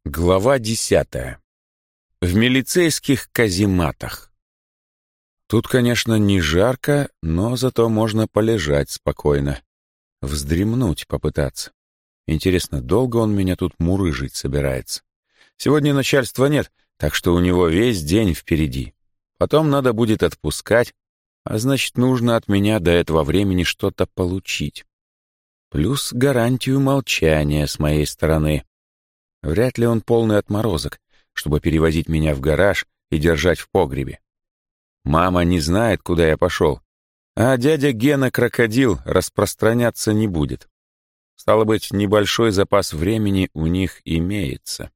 Глава 10. В милицейских казематах. Тут, конечно, не жарко, но зато можно полежать спокойно. Вздремнуть попытаться. Интересно, долго он меня тут мурыжить собирается? Сегодня начальства нет, так что у него весь день впереди. Потом надо будет отпускать, а значит, нужно от меня до этого времени что-то получить. Плюс гарантию молчания с моей стороны. Вряд ли он полный отморозок, чтобы перевозить меня в гараж и держать в погребе. Мама не знает, куда я пошел, а дядя Гена-крокодил распространяться не будет. Стало быть, небольшой запас времени у них имеется.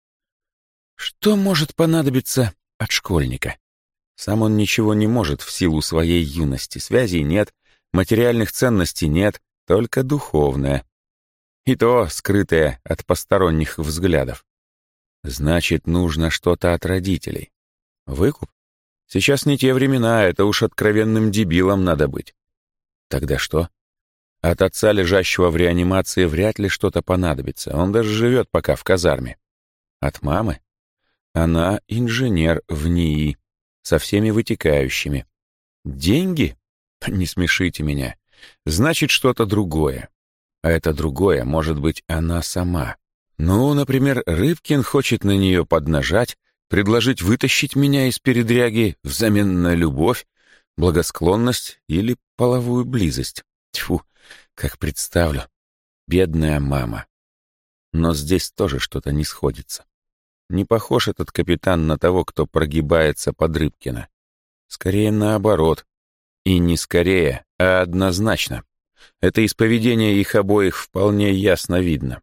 Что может понадобиться от школьника? Сам он ничего не может в силу своей юности. Связей нет, материальных ценностей нет, только духовное. И то скрытое от посторонних взглядов. Значит, нужно что-то от родителей. Выкуп? Сейчас не те времена, это уж откровенным дебилом надо быть. Тогда что? От отца, лежащего в реанимации, вряд ли что-то понадобится. Он даже живет пока в казарме. От мамы? Она инженер в НИИ, со всеми вытекающими. Деньги? Не смешите меня. Значит, что-то другое. А это другое может быть она сама. Ну, например, Рыбкин хочет на нее поднажать, предложить вытащить меня из передряги взамен на любовь, благосклонность или половую близость. Тьфу, как представлю. Бедная мама. Но здесь тоже что-то не сходится. Не похож этот капитан на того, кто прогибается под Рыбкина. Скорее наоборот. И не скорее, а однозначно. Это из поведения их обоих вполне ясно видно.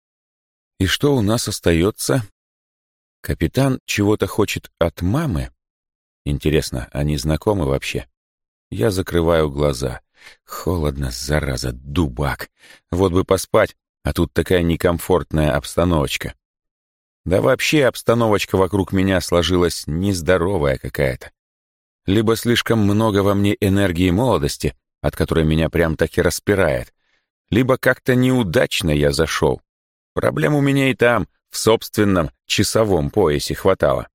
И что у нас остается? Капитан чего-то хочет от мамы? Интересно, они знакомы вообще? Я закрываю глаза. Холодно, зараза, дубак. Вот бы поспать, а тут такая некомфортная обстановочка. Да вообще обстановочка вокруг меня сложилась нездоровая какая-то. Либо слишком много во мне энергии молодости, от которой меня прям таки распирает, либо как-то неудачно я зашел. Проблем у меня и там, в собственном часовом поясе хватало.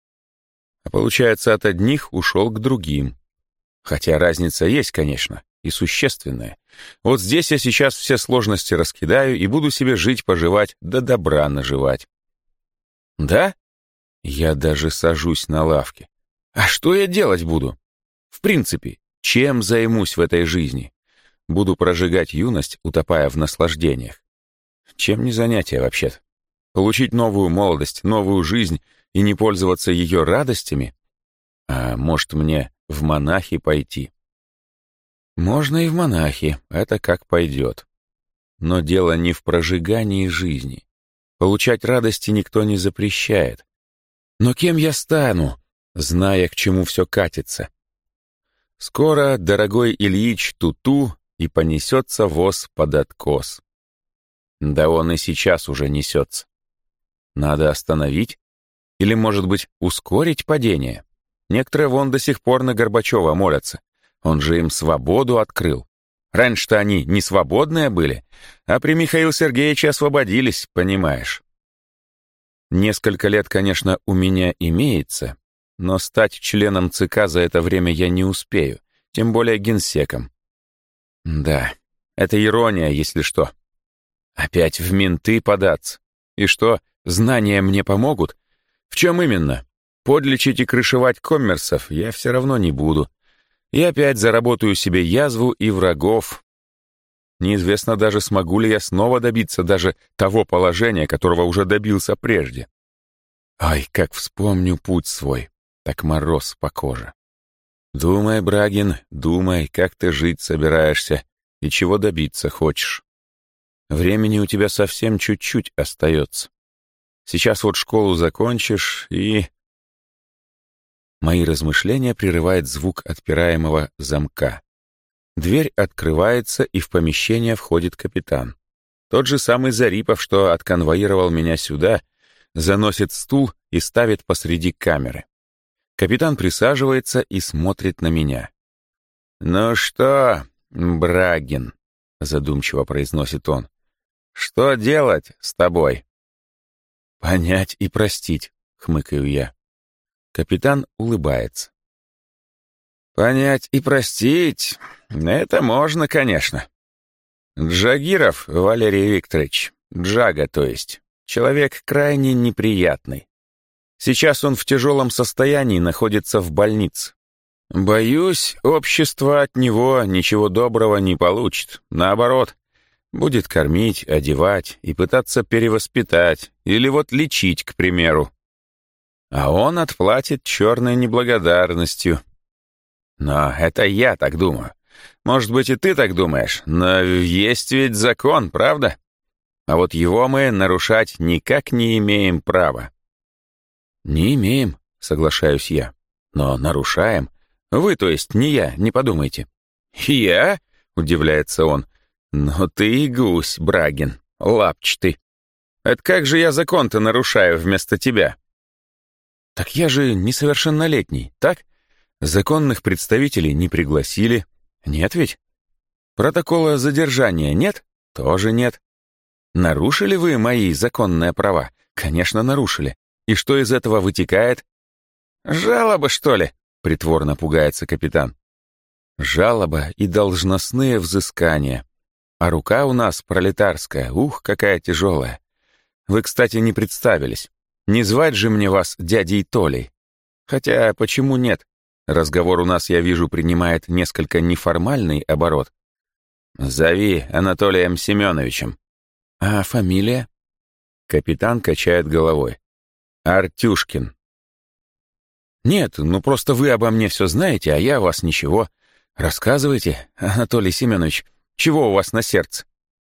А получается, от одних ушел к другим. Хотя разница есть, конечно, и существенная. Вот здесь я сейчас все сложности раскидаю и буду себе жить-поживать, да добра наживать. Да? Я даже сажусь на лавке. А что я делать буду? В принципе, чем займусь в этой жизни? Буду прожигать юность, утопая в наслаждениях. Чем не занятие вообще-то? Получить новую молодость, новую жизнь и не пользоваться ее радостями? А может, мне в монахи пойти? Можно и в монахи, это как пойдет. Но дело не в прожигании жизни. Получать радости никто не запрещает. Но кем я стану, зная, к чему все катится? Скоро, дорогой Ильич, ту-ту, и понесется воз под откос. Да он и сейчас уже несется. Надо остановить? Или, может быть, ускорить падение? Некоторые вон до сих пор на Горбачева молятся. Он же им свободу открыл. Раньше-то они не свободные были, а при Михаиле Сергеевиче освободились, понимаешь. Несколько лет, конечно, у меня имеется, но стать членом ЦК за это время я не успею, тем более генсеком. Да, это ирония, если что. Опять в менты податься. И что, знания мне помогут? В чем именно? Подлечить и крышевать коммерсов я все равно не буду. И опять заработаю себе язву и врагов. Неизвестно даже, смогу ли я снова добиться даже того положения, которого уже добился прежде. Ай, как вспомню путь свой, так мороз по коже. Думай, Брагин, думай, как ты жить собираешься и чего добиться хочешь. Времени у тебя совсем чуть-чуть остается. Сейчас вот школу закончишь и... Мои размышления прерывает звук отпираемого замка. Дверь открывается, и в помещение входит капитан. Тот же самый Зарипов, что отконвоировал меня сюда, заносит стул и ставит посреди камеры. Капитан присаживается и смотрит на меня. «Ну что, Брагин?» — задумчиво произносит он. «Что делать с тобой?» «Понять и простить», — хмыкаю я. Капитан улыбается. «Понять и простить — это можно, конечно. Джагиров Валерий Викторович, Джага, то есть, человек крайне неприятный. Сейчас он в тяжелом состоянии находится в больнице. Боюсь, общество от него ничего доброго не получит. Наоборот, будет кормить, одевать и пытаться перевоспитать или вот лечить, к примеру. А он отплатит черной неблагодарностью. Но это я так думаю. Может быть, и ты так думаешь, но есть ведь закон, правда? А вот его мы нарушать никак не имеем права. Не имеем, соглашаюсь я. Но нарушаем. Вы, то есть, не я, не подумайте. Я? Удивляется он. Но ты и гусь, Брагин, лапчатый. Это как же я закон-то нарушаю вместо тебя? Так я же несовершеннолетний, так? Законных представителей не пригласили. Нет ведь? Протокола задержания нет? Тоже нет. Нарушили вы мои законные права? Конечно, нарушили. И что из этого вытекает? Жалоба, что ли? Притворно пугается капитан. Жалоба и должностные взыскания. А рука у нас пролетарская, ух, какая тяжелая. Вы, кстати, не представились. Не звать же мне вас дядей Толей. Хотя, почему нет? Разговор у нас, я вижу, принимает несколько неформальный оборот. Зови Анатолием Семеновичем. А фамилия? Капитан качает головой. Артюшкин. Нет, ну просто вы обо мне все знаете, а я о вас ничего. Рассказывайте, Анатолий Семенович, чего у вас на сердце?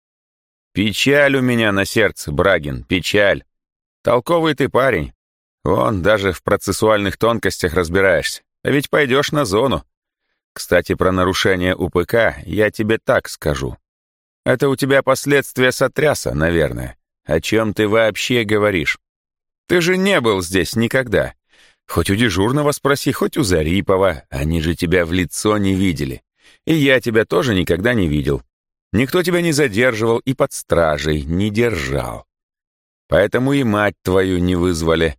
Печаль у меня на сердце, Брагин, печаль. Толковый ты парень. Вон, даже в процессуальных тонкостях разбираешься. А ведь пойдешь на зону. Кстати, про нарушение УПК я тебе так скажу. Это у тебя последствия сотряса, наверное. О чем ты вообще говоришь? Ты же не был здесь никогда. Хоть у дежурного спроси, хоть у Зарипова. Они же тебя в лицо не видели. И я тебя тоже никогда не видел. Никто тебя не задерживал и под стражей не держал. Поэтому и мать твою не вызвали.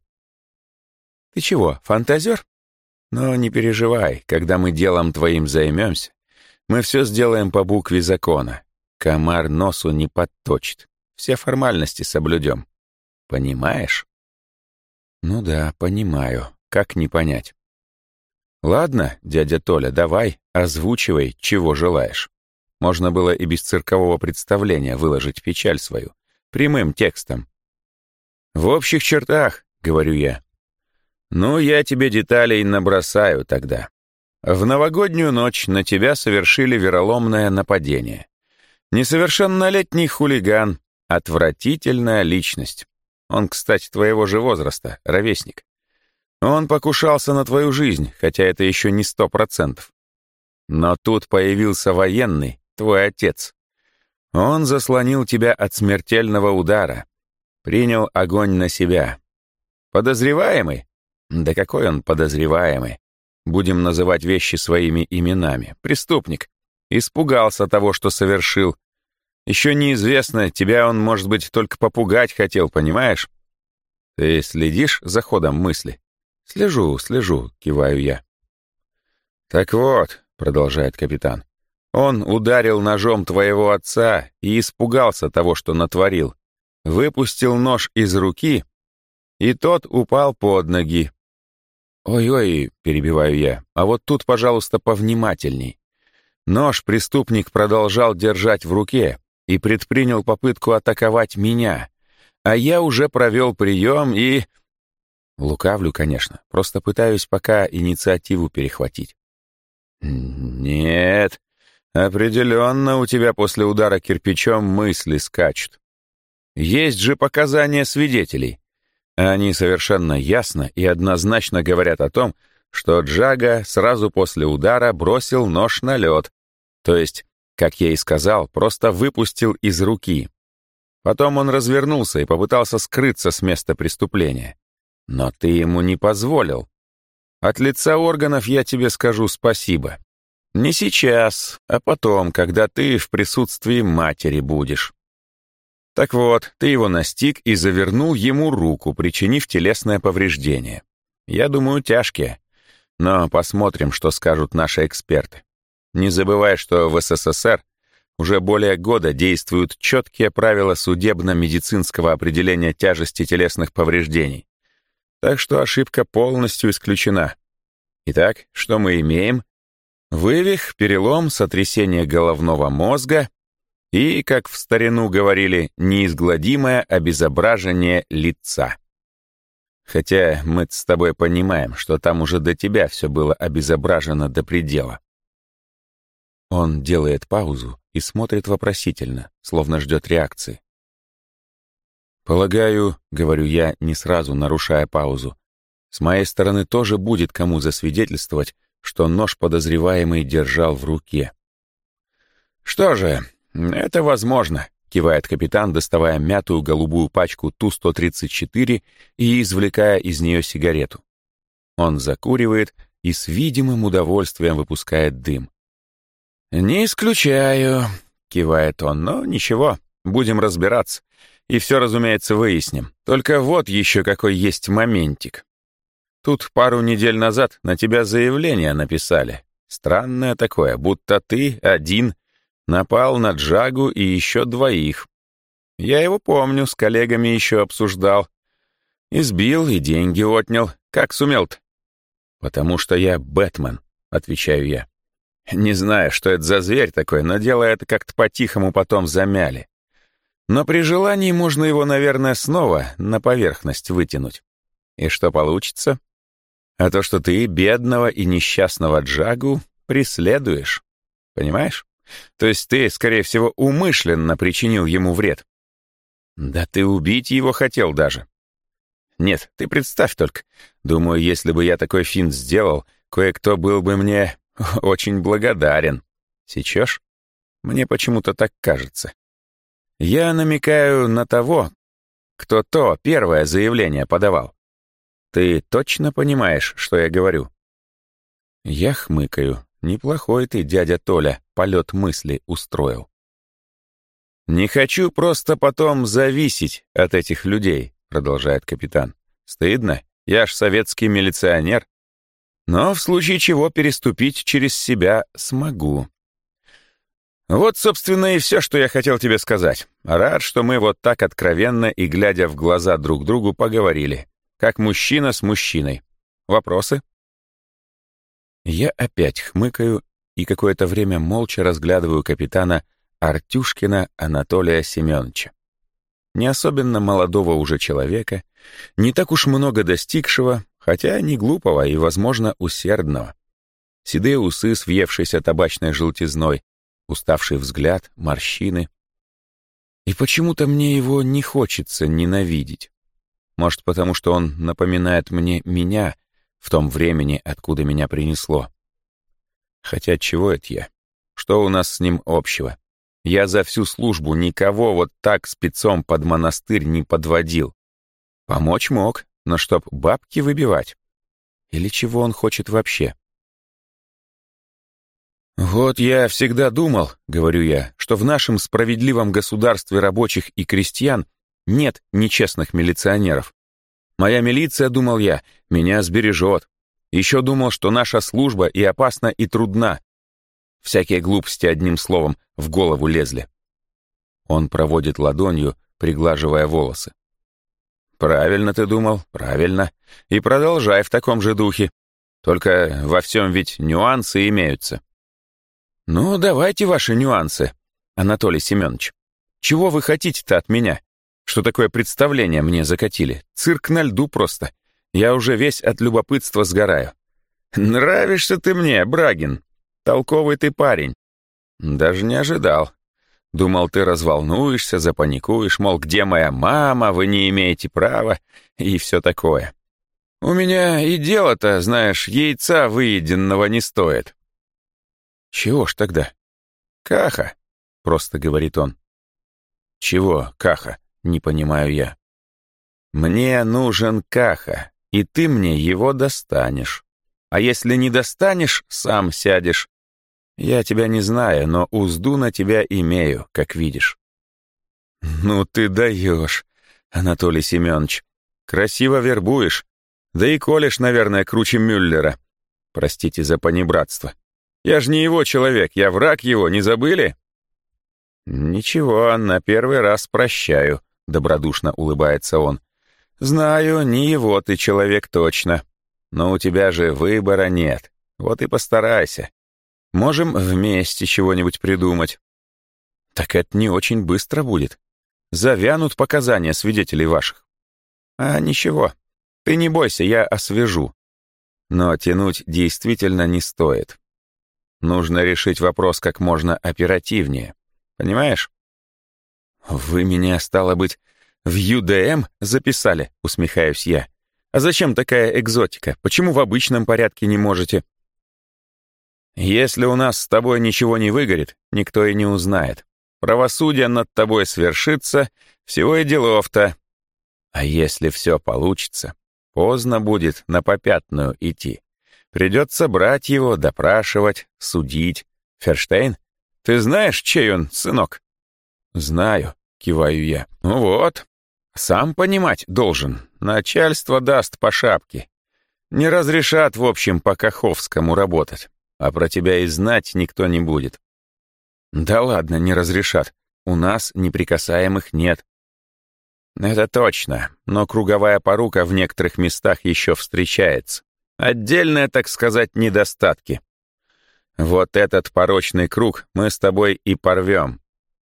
Ты чего, фантазер? Но не переживай, когда мы делом твоим займемся, мы все сделаем по букве закона. Комар носу не подточит. Все формальности соблюдем. Понимаешь? Ну да, понимаю. Как не понять? Ладно, дядя Толя, давай, озвучивай, чего желаешь. Можно было и без циркового представления выложить печаль свою. Прямым текстом. В общих чертах, говорю я. Ну, я тебе деталей набросаю тогда. В новогоднюю ночь на тебя совершили вероломное нападение. Несовершеннолетний хулиган, отвратительная личность. Он, кстати, твоего же возраста, ровесник. Он покушался на твою жизнь, хотя это еще не 100%. Но тут появился военный, твой отец. Он заслонил тебя от смертельного удара. Принял огонь на себя. Подозреваемый? Да какой он подозреваемый? Будем называть вещи своими именами. Преступник. Испугался того, что совершил. Еще неизвестно, тебя он, может быть, только попугать хотел, понимаешь? Ты следишь за ходом мысли? Слежу, киваю я. Так вот, продолжает капитан, он ударил ножом твоего отца и испугался того, что натворил. Выпустил нож из руки, и тот упал под ноги. «Ой-ой», — перебиваю я, — «а вот тут, пожалуйста, повнимательней». Нож преступник продолжал держать в руке и предпринял попытку атаковать меня, а я уже провел прием и... Лукавлю, конечно, просто пытаюсь пока инициативу перехватить. Нет, определенно у тебя после удара кирпичом мысли скачут. Есть же показания свидетелей. Они совершенно ясно и однозначно говорят о том, что Джага сразу после удара бросил нож на лед, то есть, как я и сказал, просто выпустил из руки. Потом он развернулся и попытался скрыться с места преступления. Но ты ему не позволил. От лица органов я тебе скажу спасибо. Не сейчас, а потом, когда ты в присутствии матери будешь. Так вот, ты его настиг и завернул ему руку, причинив телесное повреждение. Я думаю, тяжкие. Но посмотрим, что скажут наши эксперты. Не забывай, что в СССР уже более года действуют четкие правила судебно-медицинского определения тяжести телесных повреждений. Так что ошибка полностью исключена. Итак, что мы имеем? Вывих, перелом, сотрясение головного мозга и, как в старину говорили, неизгладимое обезображение лица. Хотя мы с тобой понимаем, что там уже до тебя все было обезображено до предела. Он делает паузу и смотрит вопросительно, словно ждет реакции. «Полагаю, — говорю я, не сразу нарушая паузу, — с моей стороны тоже будет кому засвидетельствовать, что нож подозреваемый держал в руке». «Что же, это возможно», — кивает капитан, доставая мятую голубую пачку Ту-134 и извлекая из нее сигарету. Он закуривает и с видимым удовольствием выпускает дым. «Не исключаю», — кивает он, — «но ничего, будем разбираться. И все, разумеется, выясним. Только вот еще какой есть моментик. Тут пару недель назад на тебя заявление написали. Странное такое, будто ты один напал на Джагу и еще двоих. Я его помню, с коллегами еще обсуждал. Избил и деньги отнял. Как сумел-то?» «Потому что я Бэтмен», — отвечаю я. Не знаю, что это за зверь такой, но дело это как-то по-тихому потом замяли. Но при желании можно его, наверное, снова на поверхность вытянуть. И что получится? А то, что ты бедного и несчастного Джагу преследуешь. Понимаешь? То есть ты, скорее всего, умышленно причинил ему вред. Да ты убить его хотел даже. Нет, ты представь только. Думаю, если бы я такой финт сделал, кое-кто был бы мне очень благодарен. Сечешь? Мне почему-то так кажется. Я намекаю на того, кто то первое заявление подавал. Ты точно понимаешь, что я говорю? Я хмыкаю. Неплохой ты, дядя Толя, полет мысли устроил. «Не хочу просто потом зависеть от этих людей», — продолжает капитан. «Стыдно, я ж советский милиционер. Но в случае чего переступить через себя смогу. Вот, собственно, и все, что я хотел тебе сказать. Рад, что мы вот так откровенно и глядя в глаза друг другу поговорили, как мужчина с мужчиной. Вопросы?» Я опять хмыкаю и какое-то время молча разглядываю капитана Артюшкина Анатолия Семеновича. Не особенно молодого уже человека, не так уж много достигшего, хотя не глупого и, возможно, усердного. Седые усы с въевшейся табачной желтизной, уставший взгляд, морщины. И почему-то мне его не хочется ненавидеть. Может, потому что он напоминает мне меня в том времени, откуда меня принесло. Хотя чего это я? Что у нас с ним общего? Я за всю службу никого вот так спецом под монастырь не подводил. Помочь мог, но чтоб бабки выбивать. Или чего он хочет вообще? «Вот я всегда думал, — говорю я, — что в нашем справедливом государстве рабочих и крестьян нет нечестных милиционеров. Моя милиция, думал я, меня сбережет. Еще думал, что наша служба и опасна, и трудна. Всякие глупости, одним словом, в голову лезли». Он проводит ладонью, приглаживая волосы. «Правильно ты думал, правильно. И продолжай в таком же духе. Только во всем ведь нюансы имеются». «Ну, давайте ваши нюансы, Анатолий Семенович. Чего вы хотите-то от меня? Что такое представление мне закатили? Цирк на льду просто. Я уже весь от любопытства сгораю». «Нравишься ты мне, Брагин. Толковый ты парень». «Даже не ожидал. Думал, ты разволнуешься, запаникуешь, мол, где моя мама, вы не имеете права, и все такое. У меня и дело-то, знаешь, яйца выеденного не стоит». «Чего ж тогда?» «Каха», — просто говорит он. «Чего каха?» — не понимаю я. «Мне нужен каха, и ты мне его достанешь. А если не достанешь, сам сядешь. Я тебя не знаю, но узду на тебя имею, как видишь». Ну ты даешь, Анатолий Семенович. Красиво вербуешь. Да и колешь, наверное, круче Мюллера. Простите за понебратство. Я же не его человек, я враг его, не забыли? Ничего, на первый раз прощаю, добродушно улыбается он. Знаю, не его ты человек точно. Но у тебя же выбора нет. Вот и постарайся. Можем вместе чего-нибудь придумать. Так это не очень быстро будет. Завянут показания свидетелей ваших. А ничего, ты не бойся, я освежу. Но тянуть действительно не стоит. Нужно решить вопрос как можно оперативнее. Понимаешь? Вы меня, стало быть, в ЮДМ записали, усмехаюсь я. А зачем такая экзотика? Почему в обычном порядке не можете? Если у нас с тобой ничего не выгорит, никто и не узнает. Правосудие над тобой свершится, всего и делов-то. А если все получится, поздно будет на попятную идти. Придется брать его, допрашивать, судить. Ферштейн, ты знаешь, чей он сынок? Знаю, киваю я. Ну вот, сам понимать должен. Начальство даст по шапке. Не разрешат, в общем, по Каховскому работать. А про тебя и знать никто не будет. Да ладно, не разрешат. У нас неприкасаемых нет. Это точно, но круговая порука в некоторых местах еще встречается. Отдельные, так сказать, недостатки. Вот этот порочный круг мы с тобой и порвем.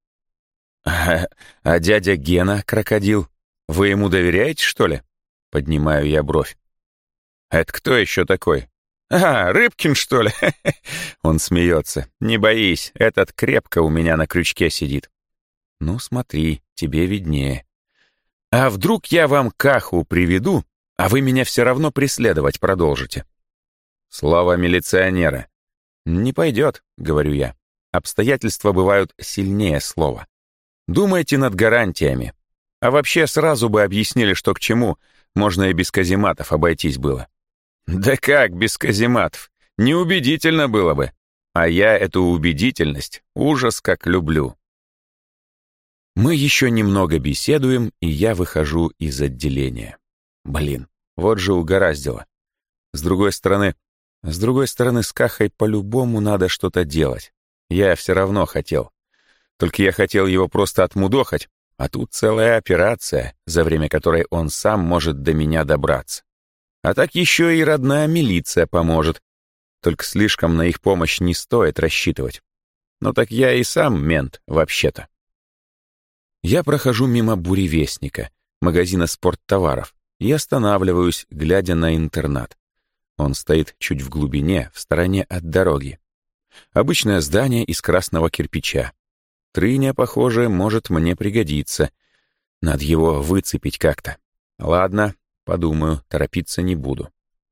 А дядя Гена, крокодил, вы ему доверяете, что ли? Поднимаю я бровь. Это кто еще такой? А, Рыбкин, что ли? Он смеется. Не боись, этот крепко у меня на крючке сидит. Ну, смотри, тебе виднее. А вдруг я вам Каху приведу, а вы меня все равно преследовать продолжите? Слово милиционера. Не пойдет, говорю я. Обстоятельства бывают сильнее слова. Думайте над гарантиями. А вообще сразу бы объяснили, что к чему, можно и без казематов обойтись было. Да как без казематов? Неубедительно было бы. А я эту убедительность ужас как люблю. Мы еще немного беседуем, и я выхожу из отделения. Блин, вот же угораздило. С другой стороны, с Кахой по-любому надо что-то делать. Я все равно хотел. Только я хотел его просто отмудохать, а тут целая операция, за время которой он сам может до меня добраться. А так еще и родная милиция поможет. Только слишком на их помощь не стоит рассчитывать. Но так я и сам мент, вообще-то. Я прохожу мимо буревестника, магазина спорттоваров, и останавливаюсь, глядя на интернат. Он стоит чуть в глубине, в стороне от дороги. Обычное здание из красного кирпича. Трыня, похоже, может мне пригодиться. Надо его выцепить как-то. Ладно, подумаю, торопиться не буду.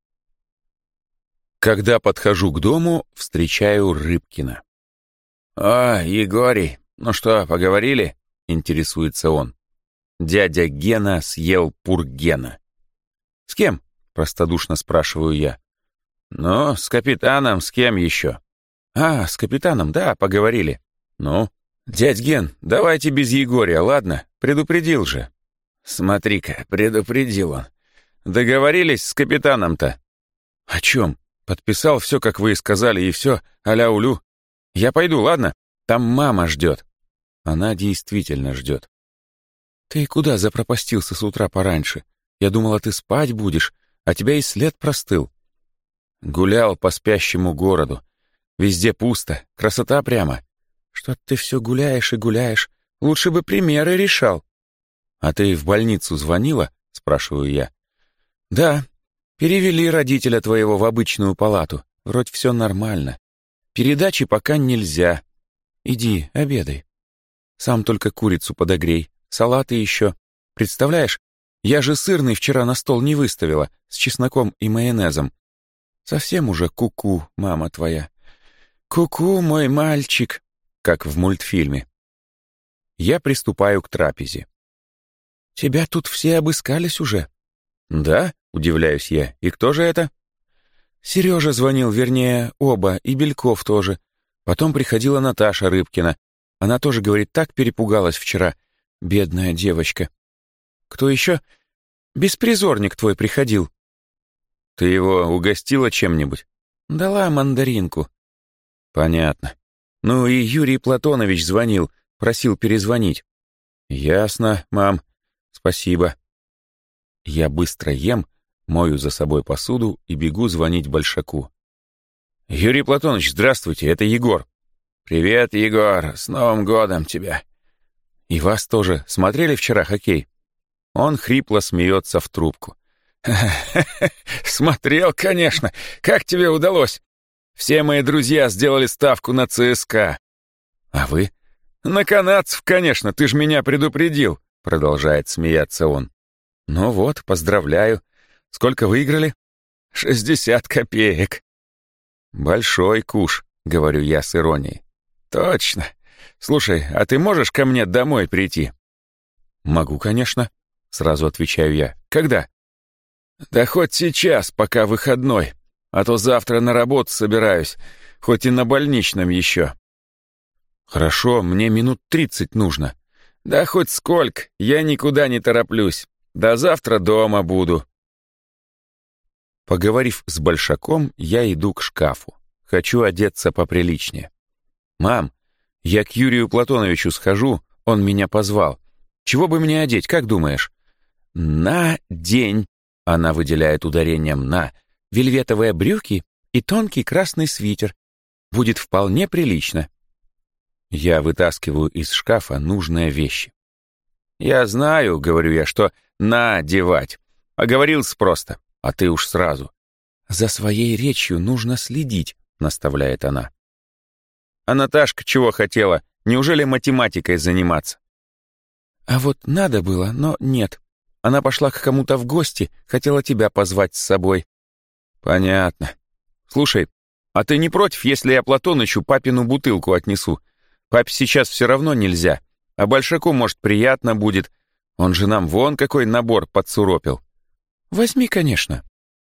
Когда подхожу к дому, встречаю Рыбкина. «О, Егорий, ну что, поговорили?» — интересуется он. Дядя Гена съел Пургена. «С кем?» — простодушно спрашиваю я. «Ну, с капитаном, с кем еще?» «А, с капитаном, да, поговорили». «Ну?» «Дядь Ген, давайте без Егория, ладно? Предупредил же». «Смотри-ка, предупредил он. Договорились с капитаном-то?» «О чем? Подписал все, как вы и сказали, и все, аля-улю. Я пойду, ладно? Там мама ждет». Она действительно ждет. «Ты куда запропастился с утра пораньше? Я думала, ты спать будешь, а тебя и след простыл». «Гулял по спящему городу. Везде пусто, красота прямо. Что ты все гуляешь и гуляешь? Лучше бы примеры решал». «А ты в больницу звонила?» — спрашиваю я. «Да, перевели родителя твоего в обычную палату. Вроде все нормально. Передачи пока нельзя. Иди, обедай. Сам только курицу подогрей, салаты еще. Представляешь, я же сырный вчера на стол не выставила, с чесноком и майонезом. Совсем уже ку-ку, мама твоя. Ку-ку, мой мальчик», как в мультфильме. Я приступаю к трапезе. «Тебя тут все обыскались уже?» «Да?» — удивляюсь я. «И кто же это?» «Сережа звонил, вернее, оба, и Бельков тоже. Потом приходила Наташа Рыбкина. Она тоже, говорит, так перепугалась вчера. Бедная девочка. Кто еще? Беспризорник твой приходил. Ты его угостила чем-нибудь? Дала мандаринку. Понятно. Ну и Юрий Платонович звонил, просил перезвонить. Ясно, мам. Спасибо. Я быстро ем, мою за собой посуду и бегу звонить Большаку. Юрий Платонович, здравствуйте, это Егор. Привет, Егор, с Новым годом тебя. И вас тоже. Смотрели вчера хоккей? Он хрипло смеется в трубку. Смотрел, конечно. Как тебе удалось? Все мои друзья сделали ставку на ЦСКА. А вы? На канадцев, конечно, ты ж меня предупредил, продолжает смеяться он. Ну вот, поздравляю. Сколько выиграли? 60 копеек. Большой куш, говорю я с иронией. Точно. Слушай, а ты можешь ко мне домой прийти? Могу, конечно, сразу отвечаю я. Когда? Да хоть сейчас, пока выходной, а то завтра на работу собираюсь, хоть и на больничном еще. Хорошо, мне минут 30 нужно. Да хоть сколько, я никуда не тороплюсь. До завтра дома буду. Поговорив с Большаком, я иду к шкафу. Хочу одеться поприличнее. «Мам, я к Юрию Платоновичу схожу, он меня позвал. Чего бы мне одеть, как думаешь?» «На день», — она выделяет ударением «на», «вельветовые брюки и тонкий красный свитер. Будет вполне прилично». Я вытаскиваю из шкафа нужные вещи. «Я знаю, — говорю я, — что надевать. Оговорился просто, а ты уж сразу». «За своей речью нужно следить», — наставляет она. «А Наташка чего хотела? Неужели математикой заниматься?» «А вот надо было, но нет. Она пошла к кому-то в гости, хотела тебя позвать с собой». «Понятно. Слушай, а ты не против, если я Платонычу папину бутылку отнесу? Папе сейчас все равно нельзя, а Большаку, может, приятно будет. Он же нам вон какой набор подсуропил». «Возьми, конечно».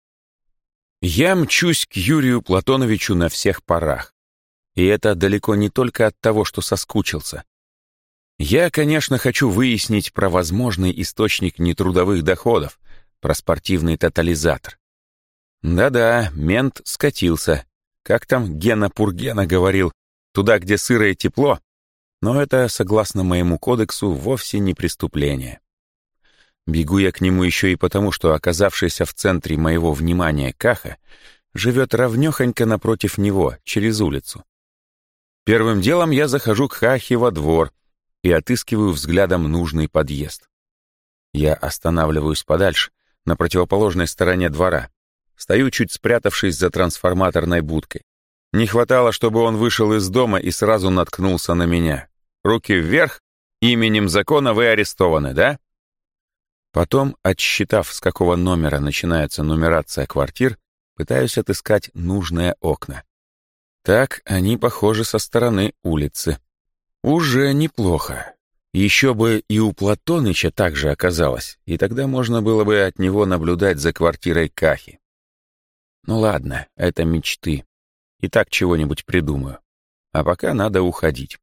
Я мчусь к Юрию Платоновичу на всех парах. И это далеко не только от того, что соскучился. Я, конечно, хочу выяснить про возможный источник нетрудовых доходов, про спортивный тотализатор. Да-да, мент скатился. Как там Гена Пургена говорил, туда, где сыро и тепло. Но это, согласно моему кодексу, вовсе не преступление. Бегу я к нему еще и потому, что оказавшийся в центре моего внимания Каха живет ровнёхонько напротив него, через улицу. Первым делом я захожу к Кахе во двор и отыскиваю взглядом нужный подъезд. Я останавливаюсь подальше, на противоположной стороне двора. Стою, чуть спрятавшись за трансформаторной будкой. Не хватало, чтобы он вышел из дома и сразу наткнулся на меня. Руки вверх, именем закона вы арестованы, да? Потом, отсчитав, с какого номера начинается нумерация квартир, пытаюсь отыскать нужные окна. Так, они похожи со стороны улицы. Уже неплохо. Еще бы и у Платоныча так же оказалось, и тогда можно было бы от него наблюдать за квартирой Кахи. Ну ладно, это мечты. И так чего-нибудь придумаю. А пока надо уходить.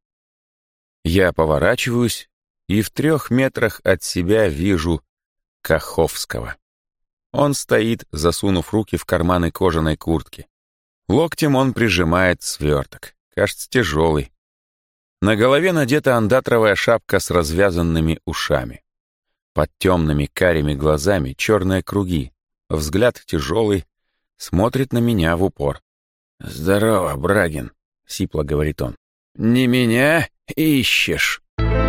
Я поворачиваюсь и в 3 метрах от себя вижу Каховского. Он стоит, засунув руки в карманы кожаной куртки. Локтем он прижимает сверток, кажется, тяжелый. На голове надета андатровая шапка с развязанными ушами. Под темными карими глазами черные круги, взгляд тяжелый, смотрит на меня в упор. «Здорово, Брагин», — сипло говорит он. «Не меня ищешь?»